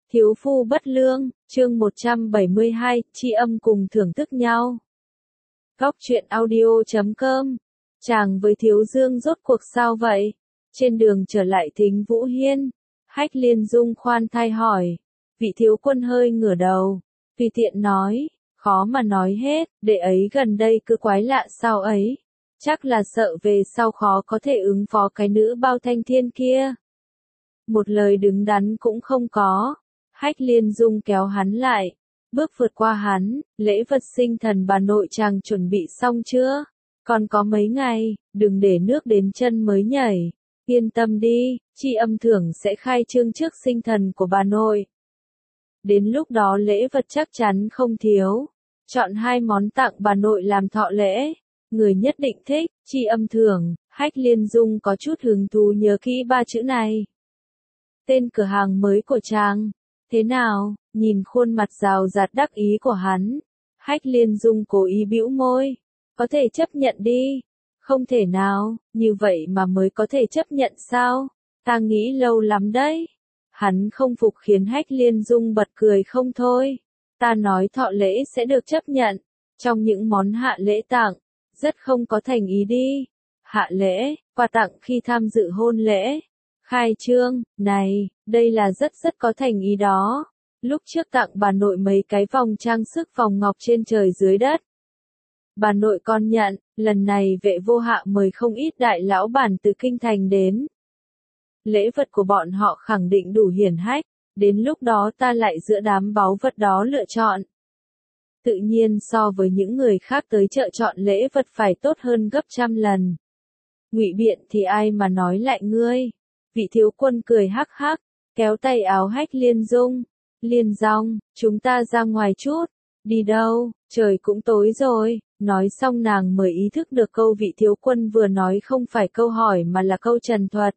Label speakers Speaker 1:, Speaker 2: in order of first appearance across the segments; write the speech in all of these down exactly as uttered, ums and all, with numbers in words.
Speaker 1: Thiếu phu bất lương, chương một trăm bảy mươi hai, tri âm cùng thưởng thức nhau. Góc truyện audio chấm com. Chàng với Thiếu Dương rốt cuộc sao vậy? Trên đường trở lại Thính Vũ Hiên, Hách Liên Dung khoan thai hỏi. Vị thiếu quân hơi ngửa đầu, tùy tiện nói, khó mà nói hết, đệ ấy gần đây cứ quái lạ sao ấy. Chắc là sợ về sau khó có thể ứng phó cái nữ Bao Thanh Thiên kia. Một lời đứng đắn cũng không có. Hách Liên Dung kéo hắn lại, bước vượt qua hắn, lễ vật sinh thần bà nội chàng chuẩn bị xong chưa? Còn có mấy ngày, đừng để nước đến chân mới nhảy. Yên tâm đi, tri âm thưởng sẽ khai trương trước sinh thần của bà nội. Đến lúc đó lễ vật chắc chắn không thiếu. Chọn hai món tặng bà nội làm thọ lễ. Người nhất định thích, tri âm thưởng. Hách Liên Dung có chút hứng thú nhớ kỹ ba chữ này. Tên cửa hàng mới của chàng. Thế nào, nhìn khuôn mặt rào rạt đắc ý của hắn. Hách Liên Dung cố ý bĩu môi. Có thể chấp nhận đi. Không thể nào, như vậy mà mới có thể chấp nhận sao? Ta nghĩ lâu lắm đấy. Hắn không phục khiến Hách Liên Dung bật cười không thôi. Ta nói thọ lễ sẽ được chấp nhận. Trong những món hạ lễ tặng, rất không có thành ý đi. Hạ lễ, quà tặng khi tham dự hôn lễ. Khai trương, này, đây là rất rất có thành ý đó. Lúc trước tặng bà nội mấy cái vòng trang sức vòng ngọc trên trời dưới đất. Bà nội con nhận, lần này vệ vô hạ mời không ít đại lão bản từ kinh thành đến. Lễ vật của bọn họ khẳng định đủ hiển hách, đến lúc đó ta lại giữa đám báu vật đó lựa chọn. Tự nhiên so với những người khác tới chợ chọn lễ vật phải tốt hơn gấp trăm lần. Ngụy biện thì ai mà nói lại ngươi. Vị thiếu quân cười hắc hắc, kéo tay áo Hách Liên Dung. Liên Dung, chúng ta ra ngoài chút. Đi đâu, trời cũng tối rồi. Nói xong nàng mới ý thức được câu vị thiếu quân vừa nói không phải câu hỏi mà là câu trần thuật.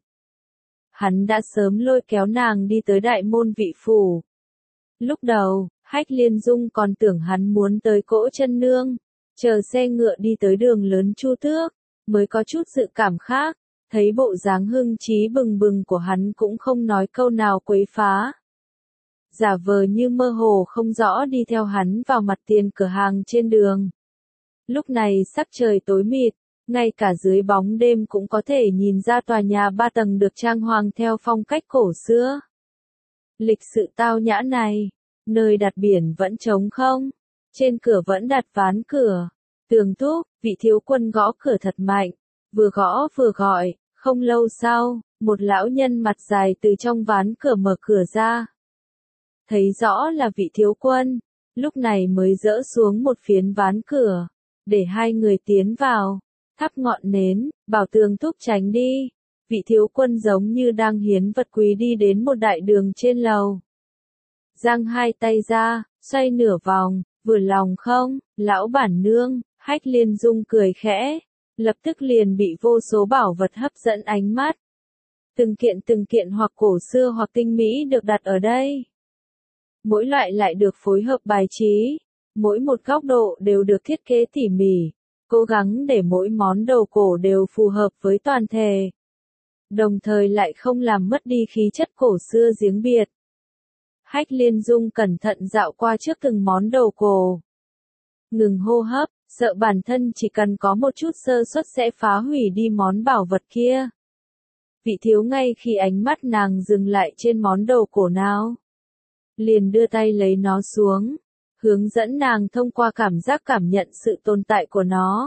Speaker 1: Hắn đã sớm lôi kéo nàng đi tới đại môn vị phủ. Lúc đầu, Hách Liên Dung còn tưởng hắn muốn tới cỗ chân nương. Chờ xe ngựa đi tới đường lớn Chu Tước, mới có chút dự cảm khác. Thấy bộ dáng hưng trí bừng bừng của hắn cũng không nói câu nào quấy phá. Giả vờ như mơ hồ không rõ đi theo hắn vào mặt tiền cửa hàng trên đường. Lúc này sắc trời tối mịt, ngay cả dưới bóng đêm cũng có thể nhìn ra tòa nhà ba tầng được trang hoàng theo phong cách cổ xưa. Lịch sự tao nhã này, nơi đặt biển vẫn trống không, trên cửa vẫn đặt ván cửa. Tường Thúc, vị thiếu quân gõ cửa thật mạnh, vừa gõ vừa gọi. Không lâu sau, một lão nhân mặt dài từ trong ván cửa mở cửa ra. Thấy rõ là vị thiếu quân, lúc này mới dỡ xuống một phiến ván cửa, để hai người tiến vào, thắp ngọn nến, bảo Tường Thúc tránh đi. Vị thiếu quân giống như đang hiến vật quý đi đến một đại đường trên lầu. Giang hai tay ra, xoay nửa vòng, vừa lòng không, lão bản nương. Hách Liên Dung cười khẽ. Lập tức liền bị vô số bảo vật hấp dẫn ánh mắt. Từng kiện từng kiện hoặc cổ xưa hoặc tinh mỹ được đặt ở đây. Mỗi loại lại được phối hợp bài trí. Mỗi một góc độ đều được thiết kế tỉ mỉ. Cố gắng để mỗi món đồ cổ đều phù hợp với toàn thể. Đồng thời lại không làm mất đi khí chất cổ xưa riêng biệt. Hách Liên Dung cẩn thận dạo qua trước từng món đồ cổ. Ngừng hô hấp. Sợ bản thân chỉ cần có một chút sơ suất sẽ phá hủy đi món bảo vật kia. Vị thiếu ngay khi ánh mắt nàng dừng lại trên món đồ cổ nào, liền đưa tay lấy nó xuống, hướng dẫn nàng thông qua cảm giác cảm nhận sự tồn tại của nó.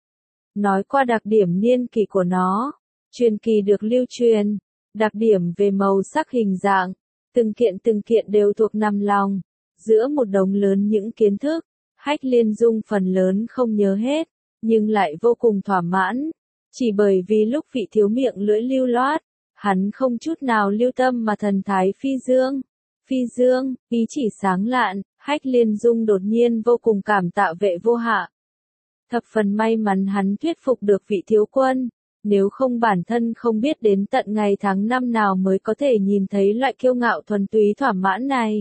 Speaker 1: Nói qua đặc điểm niên kỳ của nó, truyền kỳ được lưu truyền, đặc điểm về màu sắc hình dạng, từng kiện từng kiện đều thuộc nằm lòng, giữa một đống lớn những kiến thức. Hách Liên Dung phần lớn không nhớ hết, nhưng lại vô cùng thỏa mãn. Chỉ bởi vì lúc vị thiếu miệng lưỡi lưu loát, hắn không chút nào lưu tâm mà thần thái phi dương. Phi dương, ý chỉ sáng lạn, Hách Liên Dung đột nhiên vô cùng cảm tạ vệ vô hạ. Thập phần may mắn hắn thuyết phục được vị thiếu quân, nếu không bản thân không biết đến tận ngày tháng năm nào mới có thể nhìn thấy loại kiêu ngạo thuần túy thỏa mãn này.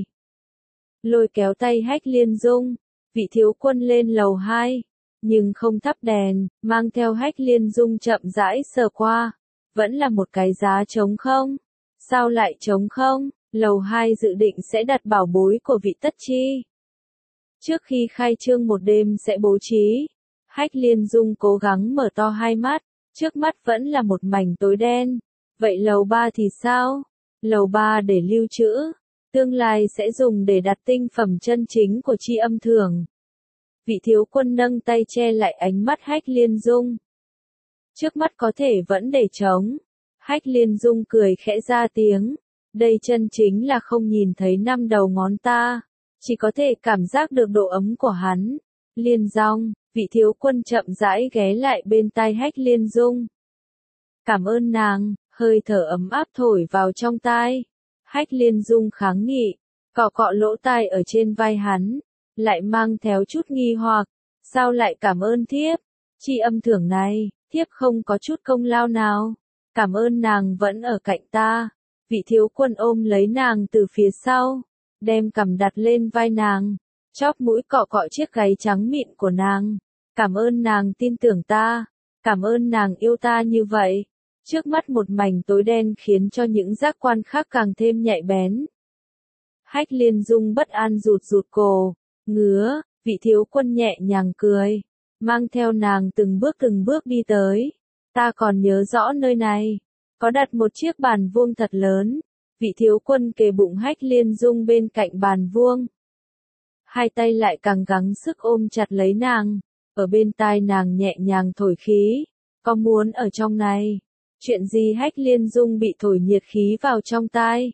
Speaker 1: Lôi kéo tay Hách Liên Dung. Vị thiếu quân lên lầu hai, nhưng không thắp đèn, mang theo Hách Liên Dung chậm rãi sờ qua. Vẫn là một cái giá trống không? Sao lại trống không? lầu hai dự định sẽ đặt bảo bối của vị tất chi. Trước khi khai trương một đêm sẽ bố trí, Hách Liên Dung cố gắng mở to hai mắt, trước mắt vẫn là một mảnh tối đen. Vậy lầu ba thì sao? Lầu ba để lưu trữ, tương lai sẽ dùng để đặt tinh phẩm chân chính của Chi Âm Thường. Vị thiếu quân nâng tay che lại ánh mắt Hách Liên Dung. Trước mắt có thể vẫn để trống. Hách Liên Dung cười khẽ ra tiếng. Đây chân chính là không nhìn thấy năm đầu ngón ta, chỉ có thể cảm giác được độ ấm của hắn. Liên Dung, vị thiếu quân chậm rãi ghé lại bên tai Hách Liên Dung. Cảm ơn nàng, hơi thở ấm áp thổi vào trong tai. Hách Liên Dung kháng nghị, cọ cọ lỗ tai ở trên vai hắn, lại mang theo chút nghi hoặc, sao lại cảm ơn thiếp? Chi Âm Thưởng này, thiếp không có chút công lao nào. Cảm ơn nàng vẫn ở cạnh ta. Vị thiếu quân ôm lấy nàng từ phía sau, đem cằm đặt lên vai nàng, chóp mũi cọ cọ chiếc gáy trắng mịn của nàng. Cảm ơn nàng tin tưởng ta, cảm ơn nàng yêu ta như vậy. Trước mắt một mảnh tối đen khiến cho những giác quan khác càng thêm nhạy bén. Hách Liên Dung bất an rụt rụt cổ, ngứa, vị thiếu quân nhẹ nhàng cười, mang theo nàng từng bước từng bước đi tới. Ta còn nhớ rõ nơi này, có đặt một chiếc bàn vuông thật lớn. Vị thiếu quân kề bụng Hách Liên Dung bên cạnh bàn vuông. Hai tay lại càng gắng sức ôm chặt lấy nàng, ở bên tai nàng nhẹ nhàng thổi khí. Có muốn ở trong này? Chuyện gì? Hách Liên Dung bị thổi nhiệt khí vào trong tai.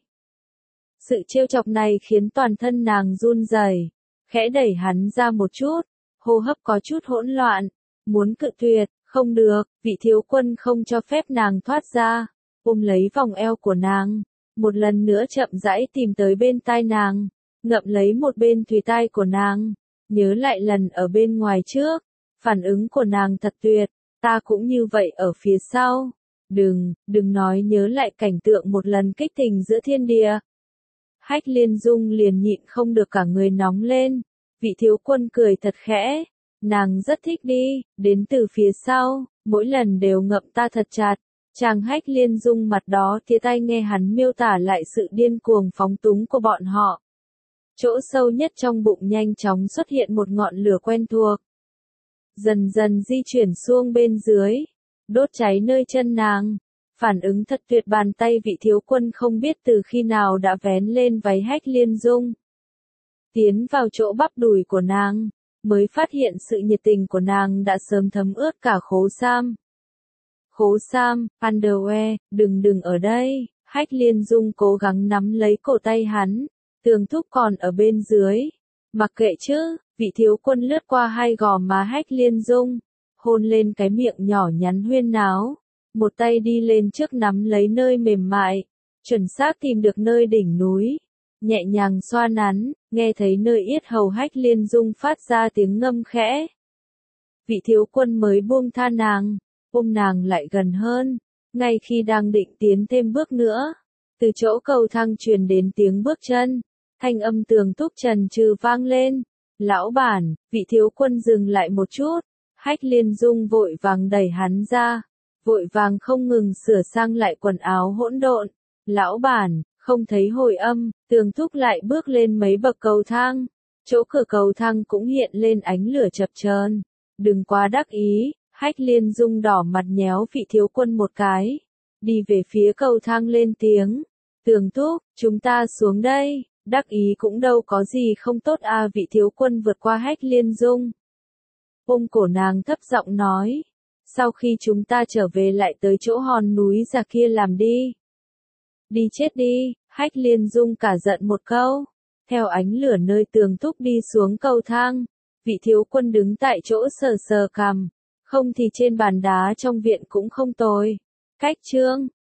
Speaker 1: Sự trêu chọc này khiến toàn thân nàng run rẩy, khẽ đẩy hắn ra một chút, hô hấp có chút hỗn loạn, muốn cự tuyệt, không được, vị thiếu quân không cho phép nàng thoát ra, ôm lấy vòng eo của nàng, một lần nữa chậm rãi tìm tới bên tai nàng, ngậm lấy một bên thùy tai của nàng, nhớ lại lần ở bên ngoài trước, phản ứng của nàng thật tuyệt, ta cũng như vậy ở phía sau. Đừng, đừng nói nhớ lại cảnh tượng một lần kích tình giữa thiên địa. Hách Liên Dung liền nhịn không được cả người nóng lên. Vị thiếu quân cười thật khẽ. Nàng rất thích đi, đến từ phía sau, mỗi lần đều ngậm ta thật chặt. Chàng Hách Liên Dung mặt đó tía tay nghe hắn miêu tả lại sự điên cuồng phóng túng của bọn họ. Chỗ sâu nhất trong bụng nhanh chóng xuất hiện một ngọn lửa quen thuộc. Dần dần di chuyển xuống bên dưới, đốt cháy nơi chân nàng. Phản ứng thật tuyệt, bàn tay vị thiếu quân không biết từ khi nào đã vén lên váy Hách Liên Dung. Tiến vào chỗ bắp đùi của nàng, mới phát hiện sự nhiệt tình của nàng đã sớm thấm ướt cả khố sam. Khố sam, underwear, đừng đừng ở đây. Hách Liên Dung cố gắng nắm lấy cổ tay hắn. Tường Thúc còn ở bên dưới. Mặc kệ chứ, vị thiếu quân lướt qua hai gò má Hách Liên Dung, hôn lên cái miệng nhỏ nhắn huyên náo. Một tay đi lên trước nắm lấy nơi mềm mại, chuẩn xác tìm được nơi đỉnh núi, nhẹ nhàng xoa nắn, nghe thấy nơi yết hầu Hách Liên Dung phát ra tiếng ngâm khẽ. Vị thiếu quân mới buông tha nàng, ôm nàng lại gần hơn, ngay khi đang định tiến thêm bước nữa, từ chỗ cầu thang truyền đến tiếng bước chân, thanh âm Tường Thúc trần trừ vang lên. Lão bản, vị thiếu quân dừng lại một chút, Hách Liên Dung vội vàng đẩy hắn ra. Vội vàng không ngừng sửa sang lại quần áo hỗn độn. Lão bản, không thấy hồi âm, Tường Thúc lại bước lên mấy bậc cầu thang. Chỗ cửa cầu thang cũng hiện lên ánh lửa chập chờn. Đừng quá đắc ý, Hách Liên Dung đỏ mặt nhéo vị thiếu quân một cái. Đi về phía cầu thang lên tiếng. Tường Thúc, chúng ta xuống đây, đắc ý cũng đâu có gì không tốt à. Vị thiếu quân vượt qua Hách Liên Dung, ôm cổ nàng thấp giọng nói. Sau khi chúng ta trở về lại tới chỗ hòn núi già kia làm đi. Đi chết đi, Hách Liên Dung cả giận một câu. Theo ánh lửa nơi Tường Thúc đi xuống cầu thang, vị thiếu quân đứng tại chỗ sờ sờ cằm. Không thì trên bàn đá trong viện cũng không tồi. Cách chương